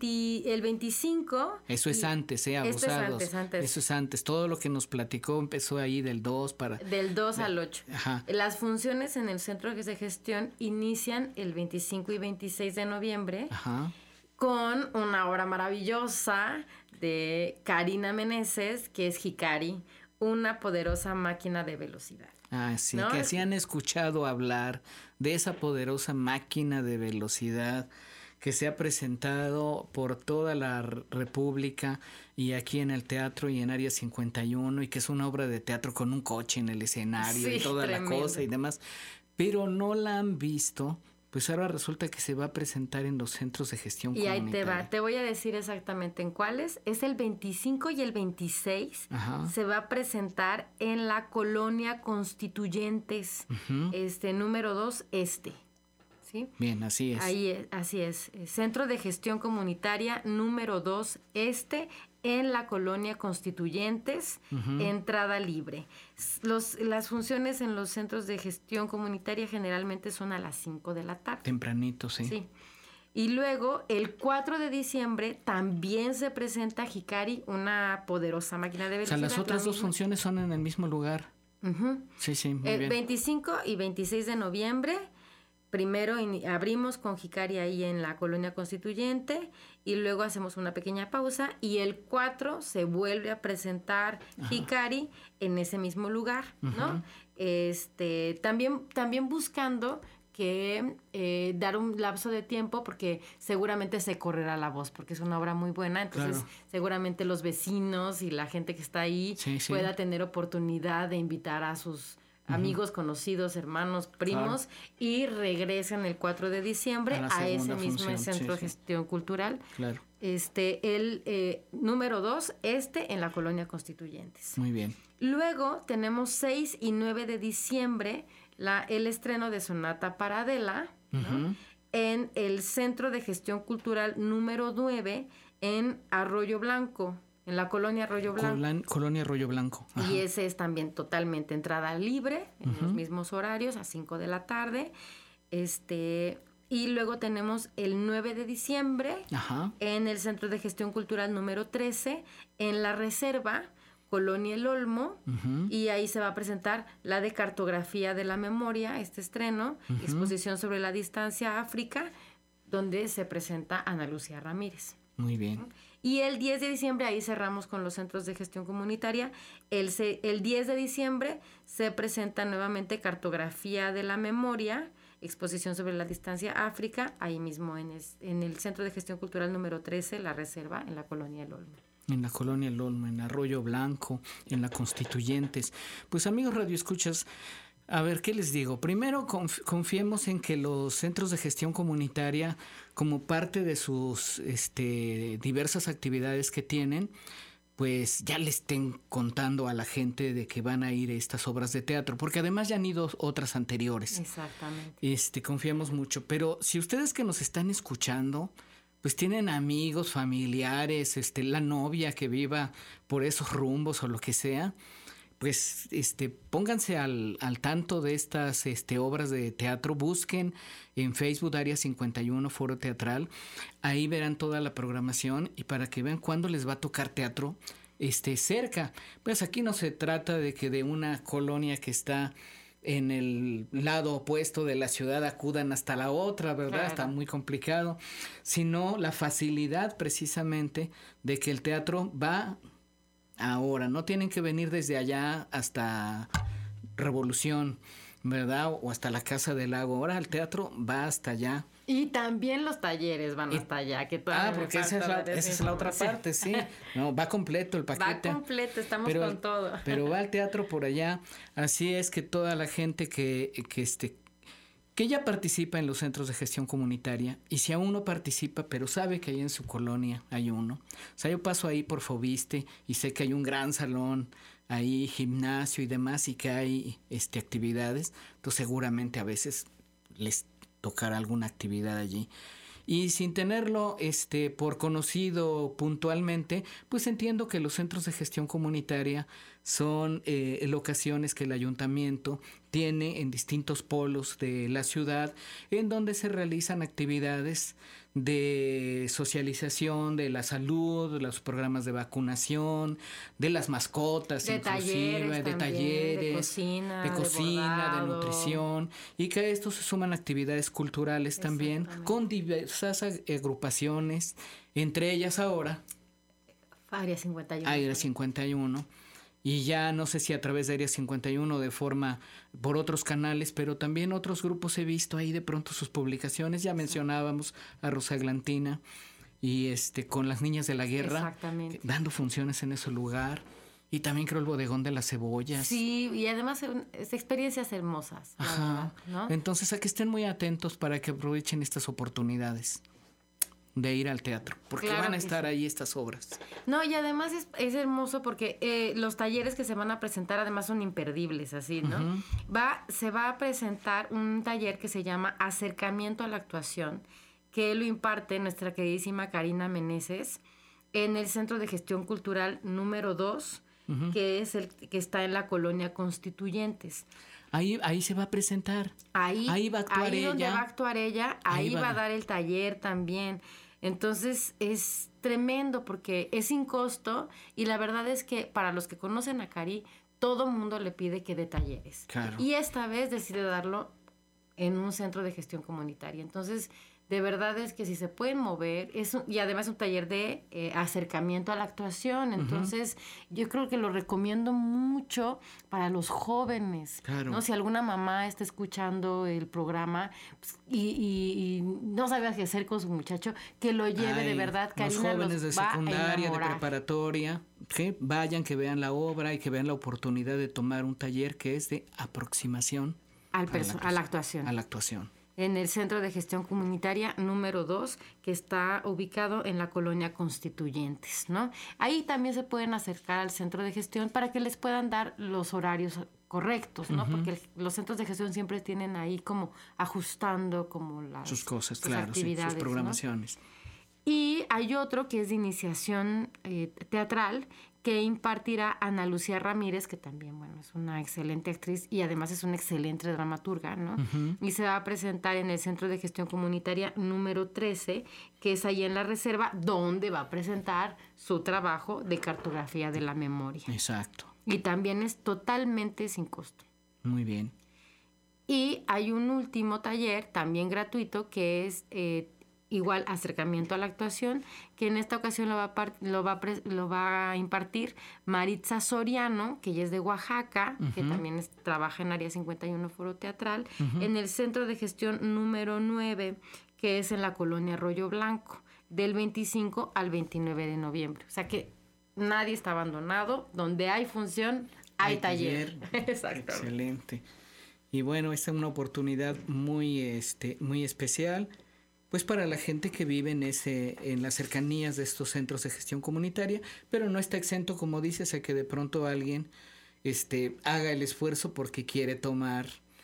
25... Eso es antes, abusados. Esto es antes. Eso es antes. Todo lo que nos platicó empezó ahí del 2 Del 2 al 8. Ajá. Las funciones en el centro de gestión inician el 25 y 26 de noviembre. Ajá. Con una obra maravillosa de Karina Meneses, que es Hikari, una poderosa máquina de velocidad. Ah, sí, ¿no? que sí han escuchado hablar de esa poderosa máquina de velocidad que se ha presentado por toda la República y aquí en el teatro y en Área 51, y que es una obra de teatro con un coche en el escenario y toda la cosa y demás, pero no la han visto pues ahora resulta que se va a presentar en los centros de gestión comunitaria. Y ahí te va, te voy a decir exactamente en cuáles. Es el 25 y el 26. Ajá. Se va a presentar en la Colonia Constituyentes, número 2, ¿sí? Bien, así es. Ahí es, así es. Centro de Gestión Comunitaria número 2, en la Colonia Constituyentes, entrada libre. Las funciones en los centros de gestión comunitaria generalmente son a las 5 de la tarde. Tempranito, sí. Sí. Y luego, el 4 de diciembre, también se presenta Hikari, una poderosa máquina de velocidad. O sea, las otras dos funciones son en el mismo lugar. Sí, sí, muy bien. 25 y 26 de noviembre, primero abrimos con Hikari ahí en la Colonia Constituyente y luego hacemos una pequeña pausa y el 4 se vuelve a presentar Hikari en ese mismo lugar, ¿no? También buscando que dar un lapso de tiempo porque seguramente se correrá la voz porque es una obra muy buena, entonces seguramente los vecinos y la gente que está ahí pueda tener oportunidad de invitar a sus amigos, conocidos, hermanos, primos, y regresen el 4 de diciembre a ese mismo centro de gestión cultural. Claro. El número 2, en la Colonia Constituyentes. Muy bien. Luego tenemos 6 y 9 de diciembre el estreno de Sonata para Adela, ¿no? En el Centro de Gestión Cultural número 9 en Arroyo Blanco. En la Colonia Arroyo Blanco. Colonia Arroyo Blanco. Y ese es también totalmente entrada libre, en los mismos horarios, a 5 de la tarde. Y luego tenemos el 9 de diciembre en el Centro de Gestión Cultural número 13, en La Reserva, Colonia El Olmo, y ahí se va a presentar la de Cartografía de la Memoria, este estreno, exposición sobre la distancia a África, donde se presenta Ana Lucía Ramírez. Muy bien. Y el 10 de diciembre, ahí cerramos con los centros de gestión comunitaria. El 10 de diciembre se presenta nuevamente Cartografía de la Memoria, exposición sobre la distancia a África, ahí mismo en el Centro de Gestión Cultural número 13, La Reserva, en la Colonia El Olmo. En la Colonia El Olmo, en Arroyo Blanco, en la Constituyentes. Pues amigos radioescuchas, a ver, ¿qué les digo? Primero, confiemos en que los centros de gestión comunitaria, como parte de sus diversas actividades que tienen, pues ya le estén contando a la gente de que van a ir estas obras de teatro, porque además ya han ido otras anteriores. Exactamente. Confiamos mucho. Pero si ustedes que nos están escuchando, pues tienen amigos, familiares, la novia que viva por esos rumbos o lo que sea, pues pónganse al tanto de estas obras de teatro, busquen en Facebook Área 51 Foro Teatral, ahí verán toda la programación y para que vean cuándo les va a tocar teatro cerca. Pues aquí no se trata de que de una colonia que está en el lado opuesto de la ciudad acudan hasta la otra, ¿verdad? Claro. Está muy complicado, sino la facilidad precisamente de que el teatro va ahora, no tienen que venir desde allá hasta Revolución, ¿verdad? O hasta la Casa del Lago. Ahora el teatro va hasta allá. Y también los talleres van hasta allá. Porque esa es la otra parte, sí. No, va completo el paquete. Va completo, estamos con todo. Pero va al teatro por allá. Así es que toda la gente que ya participa en los centros de gestión comunitaria, y si aún no participa, pero sabe que ahí en su colonia hay uno. O sea, yo paso ahí por Fobiste y sé que hay un gran salón, ahí gimnasio y demás, y que hay actividades. Entonces seguramente a veces les tocará alguna actividad allí. Y sin tenerlo por conocido puntualmente, pues entiendo que los centros de gestión comunitaria son locaciones que el ayuntamiento tiene en distintos polos de la ciudad, en donde se realizan actividades de socialización de la salud, de los programas de vacunación, de las mascotas, de talleres, de cocina, de nutrición, y que a esto se suman actividades culturales también, con diversas agrupaciones, entre ellas ahora Área 51. Área 51. Y ya no sé si a través de Área 51 por otros canales, pero también otros grupos he visto ahí de pronto sus publicaciones. Ya mencionábamos a Rosa Eglantina y con las Niñas de la Guerra, dando funciones en ese lugar. Y también creo el bodegón de las cebollas. Sí, y además experiencias hermosas. Ajá. ¿No? Entonces, a que estén muy atentos para que aprovechen estas oportunidades de ir al teatro, porque Claro van a que estar sí. ahí estas obras. No, y además es hermoso porque los talleres que se van a presentar además son imperdibles, así, ¿no? Ujú. Se va a presentar un taller que se llama Acercamiento a la Actuación, que lo imparte nuestra queridísima Karina Meneses en el Centro de Gestión Cultural número 2, que es el que está en la colonia Constituyentes. Ahí se va a presentar. Ahí va a actuar ahí donde ella. va a actuar ella, ahí va a dar el taller también. Entonces es tremendo porque es sin costo y la verdad es que para los que conocen a Cari, todo mundo le pide que dé talleres. Claro. Y esta vez decide darlo en un centro de gestión comunitaria. Entonces, de verdad es que si se pueden mover, y además un taller de acercamiento a la actuación. Entonces, yo creo que lo recomiendo mucho para los jóvenes. Claro. ¿No? Si alguna mamá está escuchando el programa pues, y no sabe qué hacer con su muchacho, que lo lleve de verdad. Los Karina jóvenes de los va a secundaria, de enamorar. preparatoria, que vayan, que vean la obra y que vean la oportunidad de tomar un taller que es de aproximación A la actuación. A la actuación. En el Centro de Gestión Comunitaria número 2, que está ubicado en la colonia Constituyentes, ¿no? Ahí también se pueden acercar al centro de gestión para que les puedan dar los horarios correctos, ¿no? Porque los centros de gestión siempre tienen ahí como ajustando como sus cosas, sus claro, sí, actividades, sus programaciones. ¿no? Y hay otro que es de iniciación teatral que impartirá Ana Lucía Ramírez, que también, bueno, es una excelente actriz y además es una excelente dramaturga, ¿no? Y se va a presentar en el Centro de Gestión Comunitaria número 13, que es ahí en la Reserva, donde va a presentar su trabajo de cartografía de la memoria. Exacto. Y también es totalmente sin costo. Muy bien. Y hay un último taller, también gratuito, que es igual acercamiento a la actuación, que en esta ocasión lo va a impartir Maritza Soriano, que ella es de Oaxaca, que también trabaja en Área 51 Foro Teatral, en el Centro de Gestión número 9, que es en la colonia Arroyo Blanco, del 25 al 29 de noviembre. O sea que nadie está abandonado, donde hay función, hay taller. Exacto. Excelente. Y bueno, esta es una oportunidad muy especial, pues para la gente que vive en las cercanías de estos centros de gestión comunitaria, pero no está exento, como dices, a que de pronto alguien haga el esfuerzo porque quiere tomar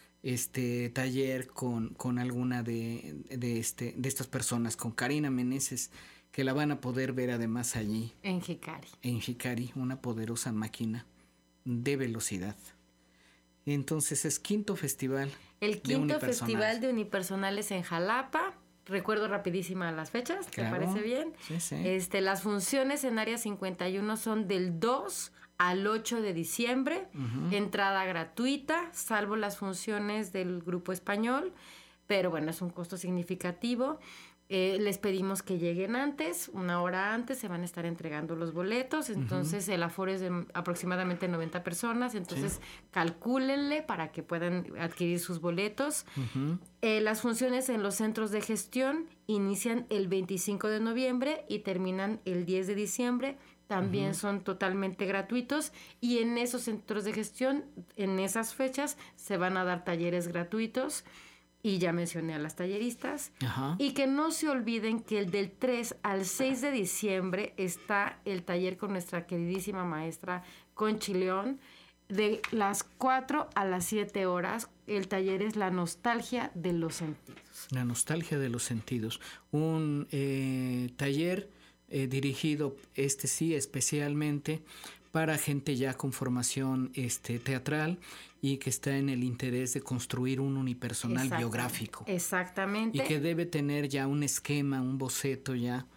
taller con alguna de estas personas, con Karina Meneses, que la van a poder ver además allí. En Jicari. En Jicari, una poderosa máquina de velocidad. Entonces es quinto festival. El quinto festival de unipersonales en Jalapa. Recuerdo rapidísima las fechas, ¿te parece bien? Sí, sí. Las funciones en Área 51 son del 2 al 8 de diciembre, entrada gratuita, salvo las funciones del grupo español, pero bueno, es un costo significativo. Les pedimos que lleguen antes, una hora antes, se van a estar entregando los boletos, entonces el aforo es de aproximadamente 90 personas, entonces calcúlenle para que puedan adquirir sus boletos. Las funciones en los centros de gestión inician el 25 de noviembre y terminan el 10 de diciembre, también son totalmente gratuitos y en esos centros de gestión, en esas fechas, se van a dar talleres gratuitos. Y ya mencioné a las talleristas. Y que no se olviden que el del 3 al 6 de diciembre está el taller con nuestra queridísima maestra Conchi León. De las 4 a las 7 horas, el taller es La Nostalgia de los Sentidos. La Nostalgia de los Sentidos. Un taller dirigido, especialmente para gente ya con formación teatral y que está en el interés de construir un unipersonal biográfico. Exactamente. Y que debe tener ya un esquema, un boceto ya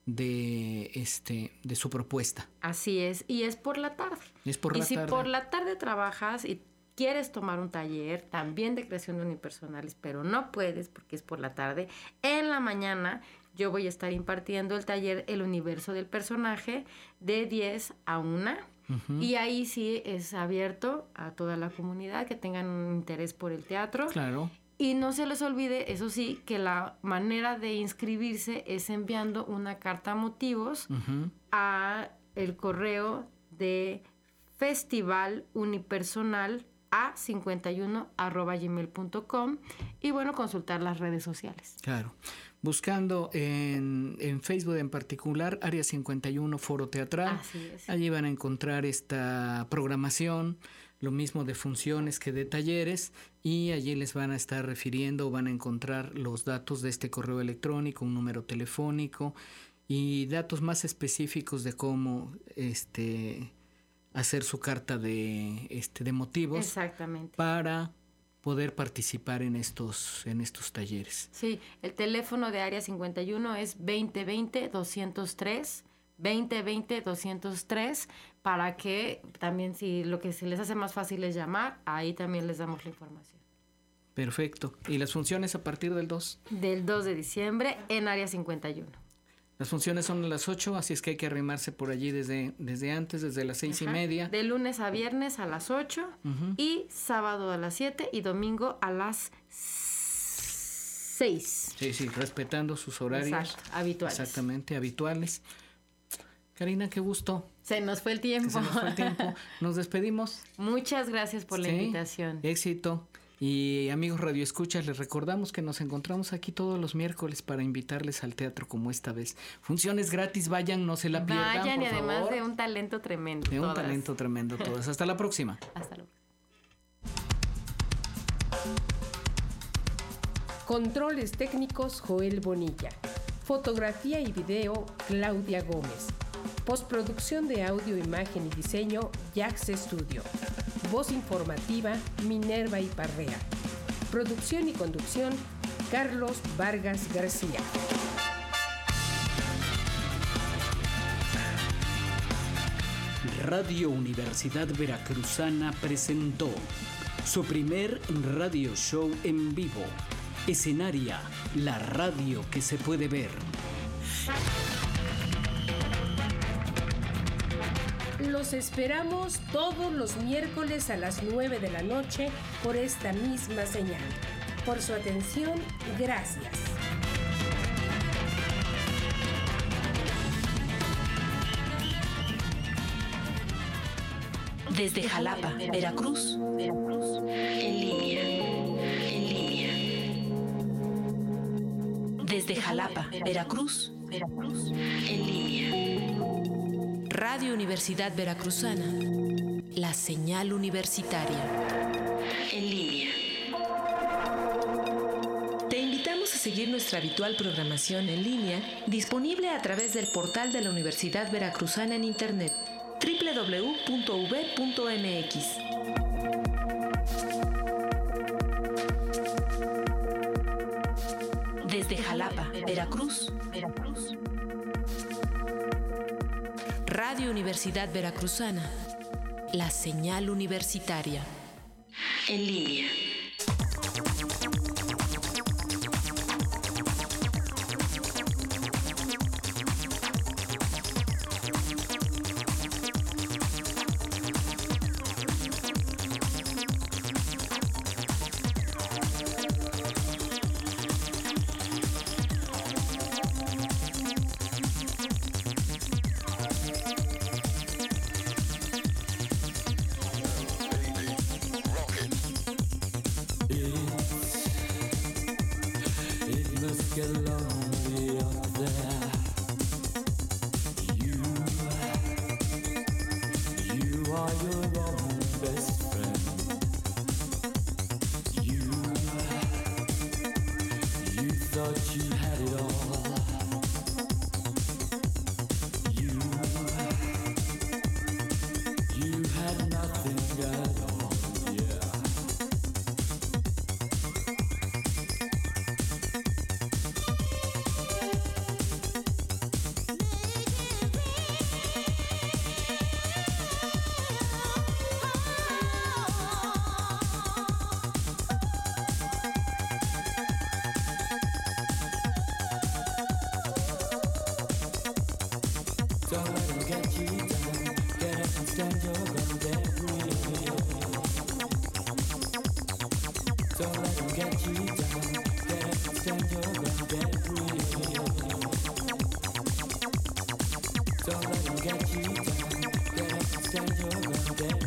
de su propuesta. Así es, y es por la tarde. Es por la tarde. Y si por la tarde trabajas y quieres tomar un taller también de creación de unipersonales, pero no puedes porque es por la tarde, en la mañana yo voy a estar impartiendo el taller El Universo del Personaje de 10 a 1. Y ahí sí es abierto a toda la comunidad que tengan un interés por el teatro. Claro. Y no se les olvide, eso sí, que la manera de inscribirse es enviando una carta motivos a el correo de festivalunipersonal@gmail.com y bueno, consultar las redes sociales. Claro. Buscando en Facebook en particular, Área 51 Foro Teatral. Así es. Allí van a encontrar esta programación, lo mismo de funciones que de talleres, y allí les van a estar refiriendo, van a encontrar los datos de este correo electrónico, un número telefónico y datos más específicos de cómo hacer su carta de motivos. Exactamente. Para poder participar en estos talleres. Sí, el teléfono de Área 51 es 2020-203, 2020-203, para que también, si lo que se les hace más fácil es llamar, ahí también les damos la información. Perfecto. ¿Y las funciones a partir del 2? Del 2 de diciembre en Área 51. Las funciones son a las 8, así es que hay que arrimarse por allí desde antes, desde las 6:30. De lunes a viernes a las 8 y sábado a las 7 y domingo a las 6. Sí, respetando sus horarios. Exacto, habituales. Exactamente, habituales. Karina, qué gusto. Se nos fue el tiempo. Nos despedimos. Muchas gracias por la invitación. Éxito. Y amigos radioescuchas, les recordamos que nos encontramos aquí todos los miércoles para invitarles al teatro como esta vez. Funciones gratis, vayan, no se la pierdan, Vayan, por y además favor. de un talento tremendo. De un talento tremendo todas. Hasta la próxima. Hasta luego. Controles técnicos Joel Bonilla. Fotografía y video Claudia Gómez. Postproducción de audio, imagen y diseño Jax Studio. Voz informativa Minerva Iparrea. Producción y conducción Carlos Vargas García. Radio Universidad Veracruzana presentó su primer radio show en vivo. Escenaria, la radio que se puede ver. Los esperamos todos los miércoles a las 9 de la noche por esta misma señal. Por su atención, gracias. Desde Jalapa, Veracruz, en línea. Desde Jalapa, Veracruz, en línea. Radio Universidad Veracruzana, la señal universitaria, en línea. Te invitamos a seguir nuestra habitual programación en línea, disponible a través del portal de la Universidad Veracruzana en Internet, www.uv.mx. Desde Jalapa, Veracruz, Radio Universidad Veracruzana, la señal universitaria, en línea. Don't let them get you down. Get up and stand your ground. day.